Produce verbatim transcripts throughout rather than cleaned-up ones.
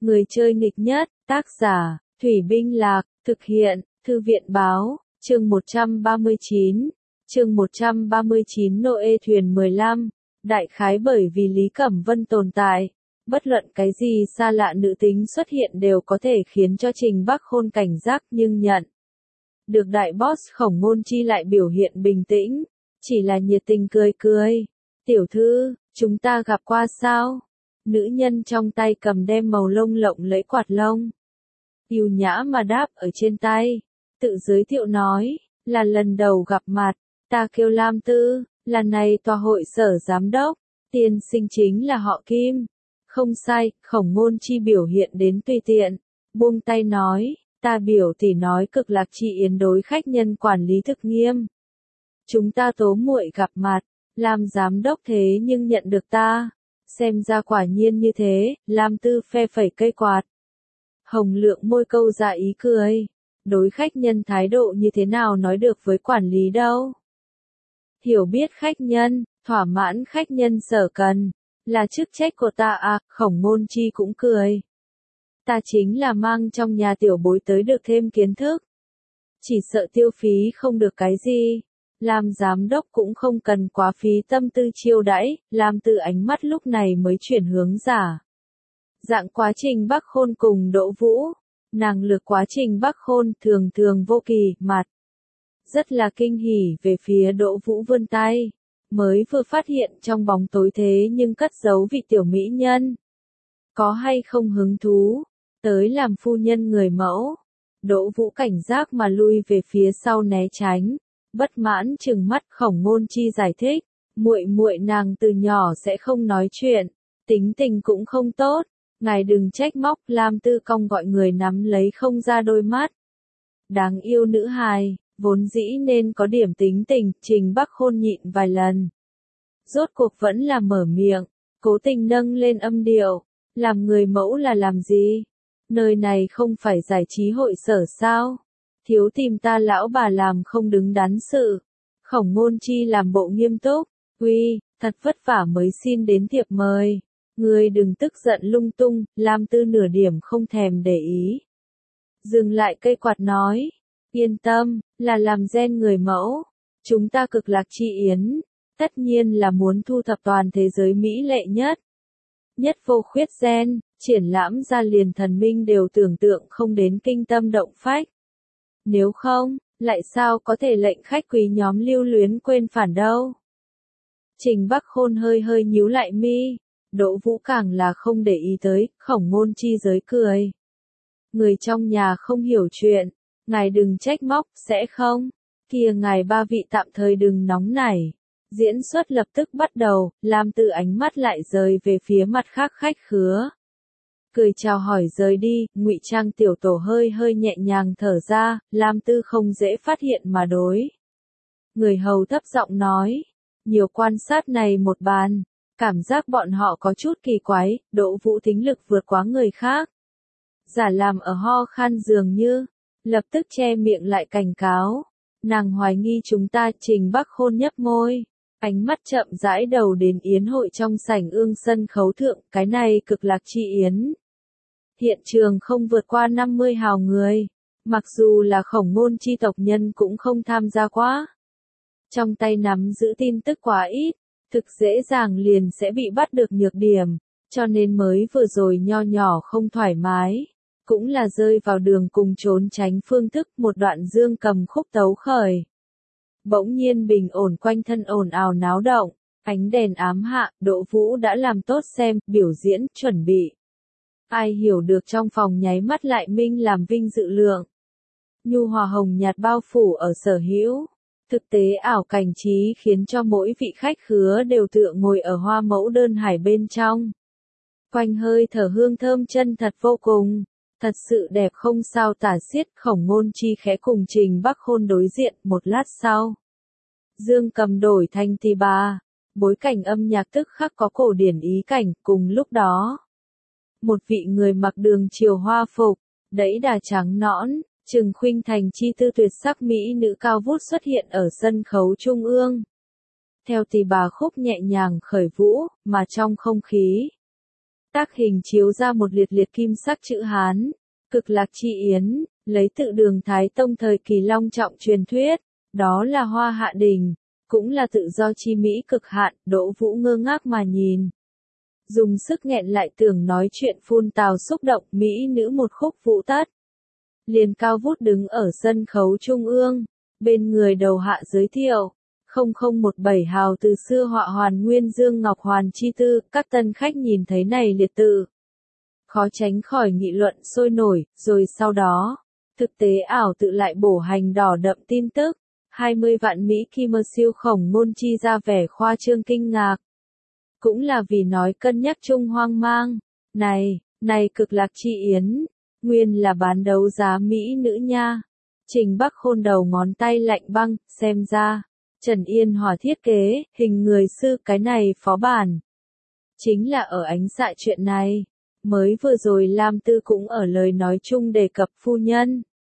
Người chơi nghịch nhất, tác giả, Thủy Binh Lạc, thực hiện, Thư viện Báo, chương một trăm ba mươi chín, chương một trăm ba mươi chín Noe thuyền mười lăm, đại khái bởi vì Lý Cẩm Vân tồn tại, bất luận cái gì xa lạ nữ tính xuất hiện đều có thể khiến cho Trình Bắc Khôn cảnh giác nhưng nhận. Được đại boss Khổng Ngôn Chi lại biểu hiện bình tĩnh, chỉ là nhiệt tình cười cười. Tiểu thư, chúng ta gặp qua sao? Nữ nhân trong tay cầm đem màu lông lộng lẫy quạt lông. Yêu nhã mà đáp ở trên tay. Tự giới thiệu nói, là lần đầu gặp mặt, ta kêu Lam Tư, là này tòa hội sở giám đốc, tiên sinh chính là họ Kim. Không sai, Khổng Ngôn Chi biểu hiện đến tùy tiện, buông tay nói, ta biểu tỷ nói cực lạc chị yến đối khách nhân quản lý thực nghiêm. Chúng ta tố muội gặp mặt, làm giám đốc thế nhưng nhận được ta. Xem ra quả nhiên như thế, Lam Tư phe phẩy cây quạt. Hồng Lượng môi câu ra ý cười. Đối khách nhân thái độ như thế nào nói được với quản lý đâu. Hiểu biết khách nhân, thỏa mãn khách nhân sở cần, là chức trách của ta à, Khổng Ngôn Chi cũng cười. Ta chính là mang trong nhà tiểu bối tới được thêm kiến thức. Chỉ sợ tiêu phí không được cái gì. Làm giám đốc cũng không cần quá phí tâm tư chiêu đãi, làm từ ánh mắt lúc này mới chuyển hướng giả. Dạng quá trình Bắc Khôn cùng Đỗ Vũ, nàng lược quá trình Bắc Khôn thường thường vô kỳ, mặt. Rất là kinh hỉ về phía Đỗ Vũ vươn tay, mới vừa phát hiện trong bóng tối thế nhưng cất giấu vị tiểu mỹ nhân. Có hay không hứng thú, tới làm phu nhân người mẫu. Đỗ Vũ cảnh giác mà lui về phía sau né tránh. Bất mãn trừng mắt Khổng Ngôn Chi giải thích, muội muội nàng từ nhỏ sẽ không nói chuyện, tính tình cũng không tốt, ngài đừng trách móc. Lam Tư cong gọi người nắm lấy không ra đôi mắt. Đáng yêu nữ hài, vốn dĩ nên có điểm tính tình, Trình Bắc Khôn nhịn vài lần. Rốt cuộc vẫn là mở miệng, cố tình nâng lên âm điệu, làm người mẫu là làm gì? Nơi này không phải giải trí hội sở sao? Thiếu tìm ta lão bà làm không đứng đắn sự. Khổng Ngôn Chi làm bộ nghiêm túc, uy, thật vất vả mới xin đến thiệp mời. Ngươi đừng tức giận lung tung, Lam Tư nửa điểm không thèm để ý. Dừng lại cây quạt nói, yên tâm, là làm gen người mẫu. Chúng ta cực lạc chi yến, tất nhiên là muốn thu thập toàn thế giới mỹ lệ nhất. Nhất vô khuyết gen, triển lãm ra liền thần minh đều tưởng tượng không đến kinh tâm động phách. Nếu không, lại sao có thể lệnh khách quý nhóm lưu luyến quên phản đâu. Trình Bắc Khôn hơi hơi nhíu lại mi, Đỗ Vũ càng là không để ý tới, Khổng Ngôn Chi giới cười. Người trong nhà không hiểu chuyện, ngài đừng trách móc, sẽ không? Kìa ngài ba vị tạm thời đừng nóng nảy. Diễn xuất lập tức bắt đầu, Lam Tư ánh mắt lại rời về phía mặt khác khách khứa. Cười chào hỏi rời đi, ngụy trang tiểu tổ hơi hơi nhẹ nhàng thở ra, Lam Tư không dễ phát hiện mà đối. Người hầu thấp giọng nói, nhiều quan sát này một bàn, cảm giác bọn họ có chút kỳ quái, Đỗ Vũ tính lực vượt quá người khác. Giả làm ở ho khan dường như, lập tức che miệng lại cảnh cáo, nàng hoài nghi chúng ta. Trình Bắc Khôn nhấp môi. Ánh mắt chậm rãi đầu đến yến hội trong sảnh ương sân khấu thượng, cái này cực lạc chi yến. Hiện trường không vượt qua năm mươi hào người, mặc dù là Khổng Ngôn Chi tộc nhân cũng không tham gia quá. Trong tay nắm giữ tin tức quá ít, thực dễ dàng liền sẽ bị bắt được nhược điểm, cho nên mới vừa rồi nho nhỏ không thoải mái. Cũng là rơi vào đường cùng trốn tránh phương thức một đoạn dương cầm khúc tấu khởi. Bỗng nhiên bình ổn quanh thân ồn ào náo động, ánh đèn ám hạ, Đỗ Vũ đã làm tốt xem, biểu diễn, chuẩn bị. Ai hiểu được trong phòng nháy mắt lại minh làm vinh dự lượng. Nhu hòa hồng nhạt bao phủ ở sở hữu. Thực tế ảo cảnh trí khiến cho mỗi vị khách khứa đều tựa ngồi ở hoa mẫu đơn hải bên trong. Quanh hơi thở hương thơm chân thật vô cùng. Thật sự đẹp không sao tả xiết. Khổng Ngôn Chi khẽ cùng Trình Bắc Khôn đối diện một lát sau. Dương cầm đổi thành tỳ bà. Bối cảnh âm nhạc tức khắc có cổ điển ý cảnh cùng lúc đó. Một vị người mặc đường chiều hoa phục, đẫy đà trắng nõn, trừng khuynh thành chi tư tuyệt sắc mỹ nữ cao vút xuất hiện ở sân khấu trung ương. Theo tỳ bà khúc nhẹ nhàng khởi vũ, mà trong không khí. Tác hình chiếu ra một liệt liệt kim sắc chữ Hán, Cực Lạc Chi Yến, lấy tự Đường Thái Tông thời kỳ long trọng truyền thuyết, đó là Hoa Hạ Đình, cũng là tự do chi mỹ cực hạn. Đỗ Vũ ngơ ngác mà nhìn. Dùng sức nghẹn lại tưởng nói chuyện phun tào xúc động, mỹ nữ một khúc vũ tất. Liền cao vút đứng ở sân khấu trung ương, bên người đầu hạ giới thiệu, không không một bảy hào từ xưa họa hoàn nguyên dương ngọc hoàn chi tư, các tân khách nhìn thấy này liệt tự. Khó tránh khỏi nghị luận sôi nổi, rồi sau đó, thực tế ảo tự lại bổ hành đỏ đậm tin tức, hai mươi vạn Mỹ Kim siêu khổng ngôn chi ra vẻ khoa trương kinh ngạc. Cũng là vì nói cân nhắc chung hoang mang, này, này Cực Lạc Chi Yến, nguyên là bán đấu giá Mỹ nữ nha. Trình Bắc Khôn đầu ngón tay lạnh băng, xem ra, Trần Yên Hòa thiết kế, hình người sư cái này phó bản. Chính là ở ánh xạ chuyện này, mới vừa rồi Lam Tư cũng ở lời nói chung đề cập phu nhân.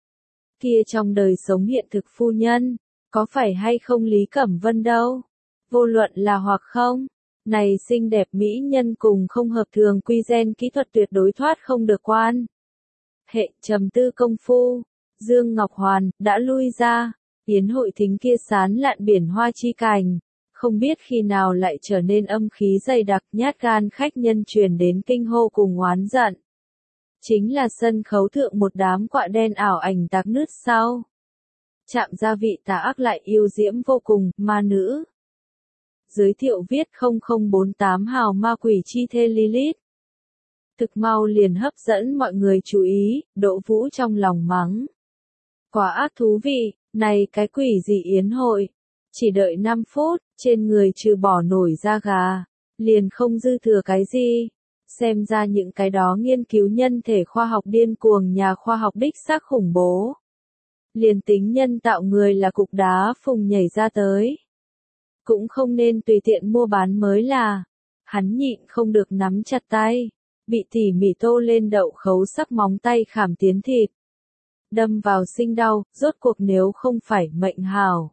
Kia trong đời sống hiện thực phu nhân, có phải hay không Lý Cẩm Vân đâu? Vô luận là hoặc không, này xinh đẹp mỹ nhân cùng không hợp thường quy gen kỹ thuật tuyệt đối thoát không được quan. Hệ trầm tư công phu, Dương Ngọc Hoàn đã lui ra, yến hội thính kia sán lạn biển hoa chi cành, không biết khi nào lại trở nên âm khí dày đặc, nhát gan khách nhân truyền đến kinh hô cùng oán giận. Chính là sân khấu thượng một đám quạ đen ảo ảnh tạc nứt sau. Chạm gia vị tà ác lại yêu diễm vô cùng, ma nữ. Giới thiệu viết không không bốn tám hào ma quỷ chi thê Lilith. Thực mau liền hấp dẫn mọi người chú ý, Đỗ Vũ trong lòng mắng. Quá ác thú vị, này cái quỷ gì yến hội. Chỉ đợi năm phút, trên người trừ bỏ nổi da gà, liền không dư thừa cái gì. Xem ra những cái đó nghiên cứu nhân thể khoa học điên cuồng nhà khoa học đích xác khủng bố. Liền tính nhân tạo người là cục đá phùng nhảy ra tới. Cũng không nên tùy tiện mua bán mới là. Hắn nhịn không được nắm chặt tay. Bị tỉ mỉ tô lên đậu khấu sắc móng tay khảm tiến thịt. Đâm vào sinh đau, rốt cuộc nếu không phải mệnh hào.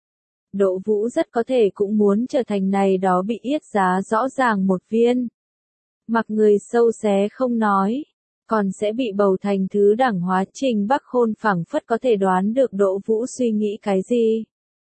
Đỗ Vũ rất có thể cũng muốn trở thành này đó bị yết giá rõ ràng một viên. Mặc người sâu xé không nói, còn sẽ bị bầu thành thứ đẳng hóa. Trình Bắc Khôn phảng phất có thể đoán được Đỗ Vũ suy nghĩ cái gì.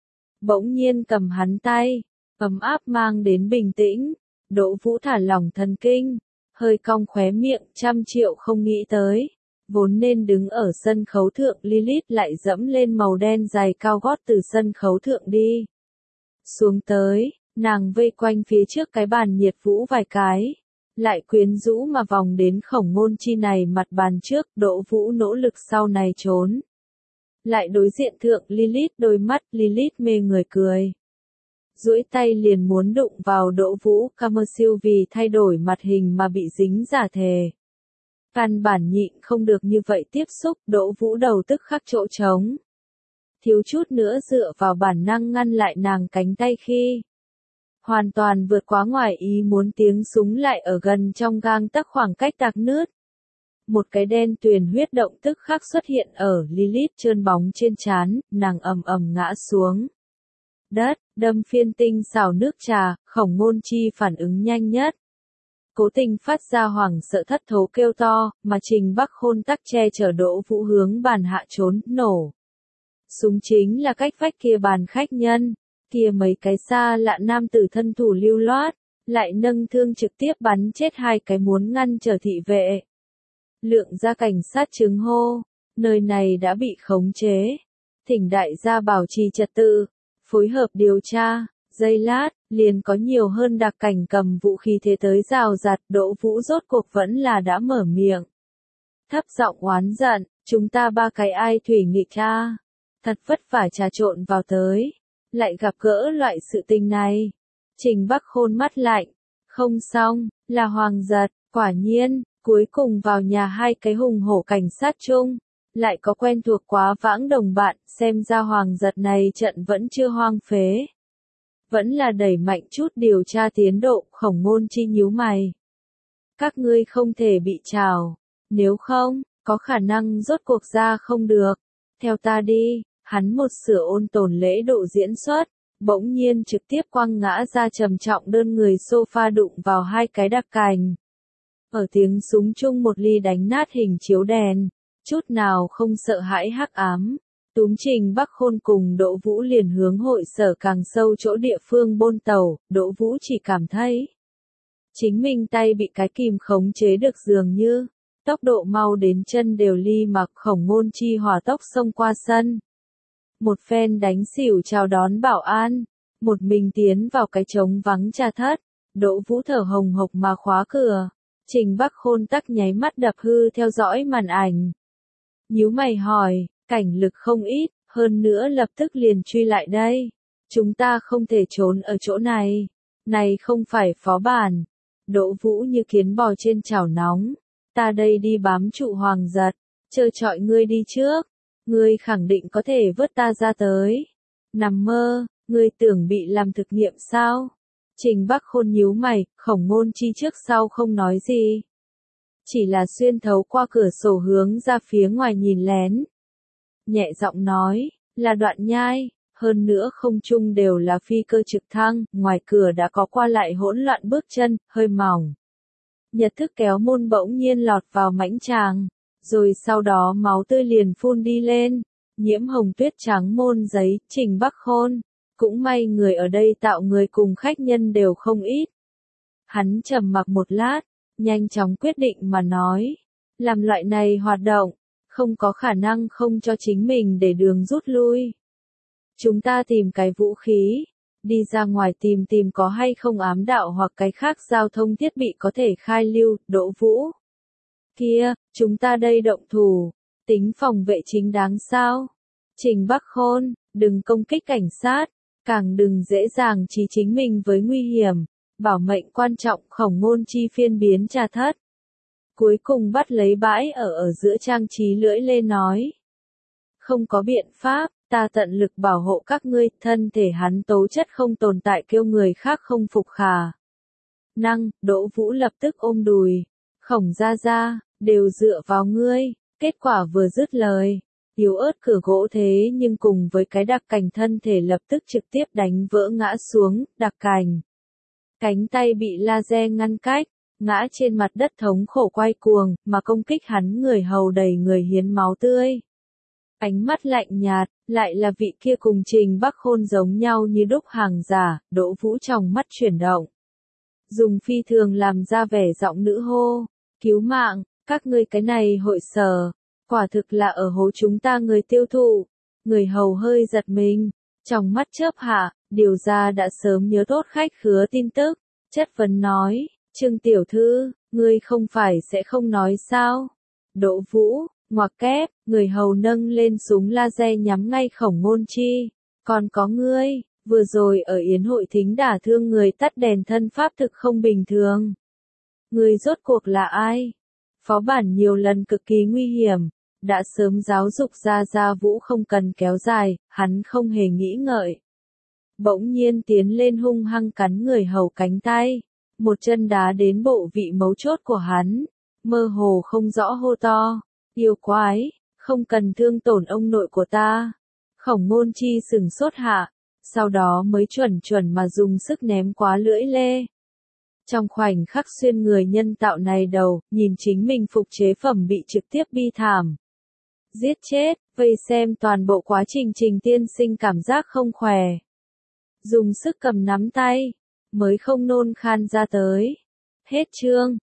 Bỗng nhiên cầm hắn tay, ấm áp mang đến bình tĩnh, Đỗ Vũ thả lỏng thần kinh, hơi cong khóe miệng, trăm triệu không nghĩ tới. Vốn nên đứng ở sân khấu thượng Lilith lại dẫm lên màu đen dài cao gót từ sân khấu thượng đi. Xuống tới, nàng vây quanh phía trước cái bàn nhiệt vũ vài cái. Lại quyến rũ mà vòng đến khổng ngôn chi này mặt bàn trước, Đỗ Vũ nỗ lực sau này trốn. Lại đối diện thượng Lilith, đôi mắt Lilith mê người cười. Duỗi tay liền muốn đụng vào Đỗ Vũ, Camersiêu vì thay đổi mặt hình mà bị dính giả thề. Căn bản nhịn không được như vậy tiếp xúc, Đỗ Vũ đầu tức khắc chỗ trống. Thiếu chút nữa dựa vào bản năng ngăn lại nàng cánh tay khi. Hoàn toàn vượt quá ngoài ý muốn tiếng súng lại ở gần trong gang tấc khoảng cách tạc nứt. Một cái đen tuyền huyết động tức khắc xuất hiện ở Lilith trơn bóng trên trán, nàng ầm ầm ngã xuống. Đất, đâm phiên tinh xào nước trà, khổng ngôn chi phản ứng nhanh nhất. Cố tình phát ra hoảng sợ thất thố kêu to, mà Trình Bắc Khôn tắc che chở Đỗ Vũ hướng bàn hạ trốn, nổ. Súng chính là cách vách kia bàn khách nhân, kia mấy cái xa lạ nam tử thân thủ lưu loát, lại nâng thương trực tiếp bắn chết hai cái muốn ngăn trở thị vệ. Lượng gia cảnh sát chứng hô, nơi này đã bị khống chế. Thỉnh đại gia bảo trì trật tự, phối hợp điều tra. Giây lát, liền có nhiều hơn đặc cảnh cầm vũ khí thế tới rào rạt. Đỗ Vũ rốt cuộc vẫn là đã mở miệng. Thấp giọng oán giận, chúng ta ba cái ai thủy nghịch cha. Thật vất vả trà trộn vào tới. Lại gặp gỡ loại sự tình này. Trình Bắc Khôn mắt lạnh. Không xong, là Hoàng Giật, quả nhiên, cuối cùng vào nhà hai cái hùng hổ cảnh sát chung. Lại có quen thuộc quá vãng đồng bạn, xem ra Hoàng Giật này trận vẫn chưa hoang phế. Vẫn là đẩy mạnh chút điều tra tiến độ, khổng ngôn chi nhíu mày. Các ngươi không thể bị trào, nếu không, có khả năng rốt cuộc ra không được. Theo ta đi, hắn một sửa ôn tồn lễ độ diễn xuất, bỗng nhiên trực tiếp quăng ngã ra trầm trọng đơn người sofa đụng vào hai cái đặc cành. Ở tiếng súng chung một ly đánh nát hình chiếu đèn, chút nào không sợ hãi hắc ám. Túm Trình Bắc Khôn cùng Đỗ Vũ liền hướng hội sở càng sâu chỗ địa phương bôn tàu, Đỗ Vũ chỉ cảm thấy chính mình tay bị cái kìm khống chế được dường như, tốc độ mau đến chân đều ly mặc Khổng Ngôn Chi hỏa tốc xông qua sân. Một phen đánh xỉu chào đón bảo an, một mình tiến vào cái trống vắng trà thất, Đỗ Vũ thở hồng hộc mà khóa cửa, Trình Bắc Khôn tắc nháy mắt đập hư theo dõi màn ảnh. Nhíu mày hỏi, cảnh lực không ít, hơn nữa lập tức liền truy lại đây. Chúng ta không thể trốn ở chỗ này. Này không phải phó bản. Đỗ Vũ như kiến bò trên chảo nóng. Ta đây đi bám trụ Hoàng Giật, chờ chọi ngươi đi trước. Ngươi khẳng định có thể vớt ta ra tới. Nằm mơ, ngươi tưởng bị làm thực nghiệm sao? Trình Bắc Khôn nhíu mày, Khổng Ngôn Chi trước sau không nói gì. Chỉ là xuyên thấu qua cửa sổ hướng ra phía ngoài nhìn lén. Nhẹ giọng nói, là Đoạn Nhai, hơn nữa không trung đều là phi cơ trực thăng, ngoài cửa đã có qua lại hỗn loạn bước chân, hơi mỏng. Nhật thức kéo môn bỗng nhiên lọt vào mãnh tràng, rồi sau đó máu tươi liền phun đi lên, nhiễm hồng tuyết trắng môn giấy, Trình Bắc Khôn. Cũng may người ở đây tạo người cùng khách nhân đều không ít. Hắn trầm mặc một lát, nhanh chóng quyết định mà nói, làm loại này hoạt động, không có khả năng không cho chính mình để đường rút lui. Chúng ta tìm cái vũ khí, đi ra ngoài tìm tìm có hay không ám đạo hoặc cái khác giao thông thiết bị có thể khai lưu, Đỗ Vũ. Kia, chúng ta đây động thủ, tính phòng vệ chính đáng sao? Trình Bắc Khôn, đừng công kích cảnh sát, càng đừng dễ dàng trí chính mình với nguy hiểm, bảo mệnh quan trọng. Khổng Ngôn Chi phiên biến trà thất. Cuối cùng bắt lấy bãi ở ở giữa trang trí lưỡi lê nói. Không có biện pháp, ta tận lực bảo hộ các ngươi, thân thể hắn tố chất không tồn tại kêu người khác không phục khả. Năng, Đỗ Vũ lập tức ôm đùi. Khổng gia gia, đều dựa vào ngươi, kết quả vừa dứt lời. Yếu ớt cửa gỗ thế nhưng cùng với cái đặc cảnh thân thể lập tức trực tiếp đánh vỡ ngã xuống, đặc cảnh. Cánh tay bị laser ngăn cách, ngã trên mặt đất thống khổ quay cuồng, mà công kích hắn người hầu đầy người hiến máu tươi. Ánh mắt lạnh nhạt, lại là vị kia cùng Trình Bắc Khôn giống nhau như đúc hàng giả, Đỗ Vũ trong mắt chuyển động. Dùng phi thường làm ra vẻ giọng nữ hô, cứu mạng, các ngươi cái này hội sở. Quả thực là ở hố chúng ta người tiêu thụ. Người hầu hơi giật mình, trong mắt chớp hạ, điều ra đã sớm nhớ tốt khách khứa tin tức, chất vấn nói, Trương tiểu thư, ngươi không phải sẽ không nói sao? Đỗ Vũ, ngoặc kép, người hầu nâng lên súng laser nhắm ngay Khổng Ngôn Chi, còn có ngươi, vừa rồi ở yến hội thính đả thương người tắt đèn thân pháp thực không bình thường. Ngươi rốt cuộc là ai? Phó bản nhiều lần cực kỳ nguy hiểm. Đã sớm giáo dục ra Gia Vũ không cần kéo dài, hắn không hề nghĩ ngợi. Bỗng nhiên tiến lên hung hăng cắn người hầu cánh tay, một chân đá đến bộ vị mấu chốt của hắn, mơ hồ không rõ hô to, yêu quái, không cần thương tổn ông nội của ta. Khổng Ngôn Chi sừng sốt hạ, sau đó mới chuẩn chuẩn mà dùng sức ném quá lưỡi lê. Trong khoảnh khắc xuyên người nhân tạo này đầu, nhìn chính mình phục chế phẩm bị trực tiếp bi thảm. Giết chết, vây xem toàn bộ quá trình Trình tiên sinh cảm giác không khỏe. Dùng sức cầm nắm tay, mới không nôn khan ra tới. Hết chương.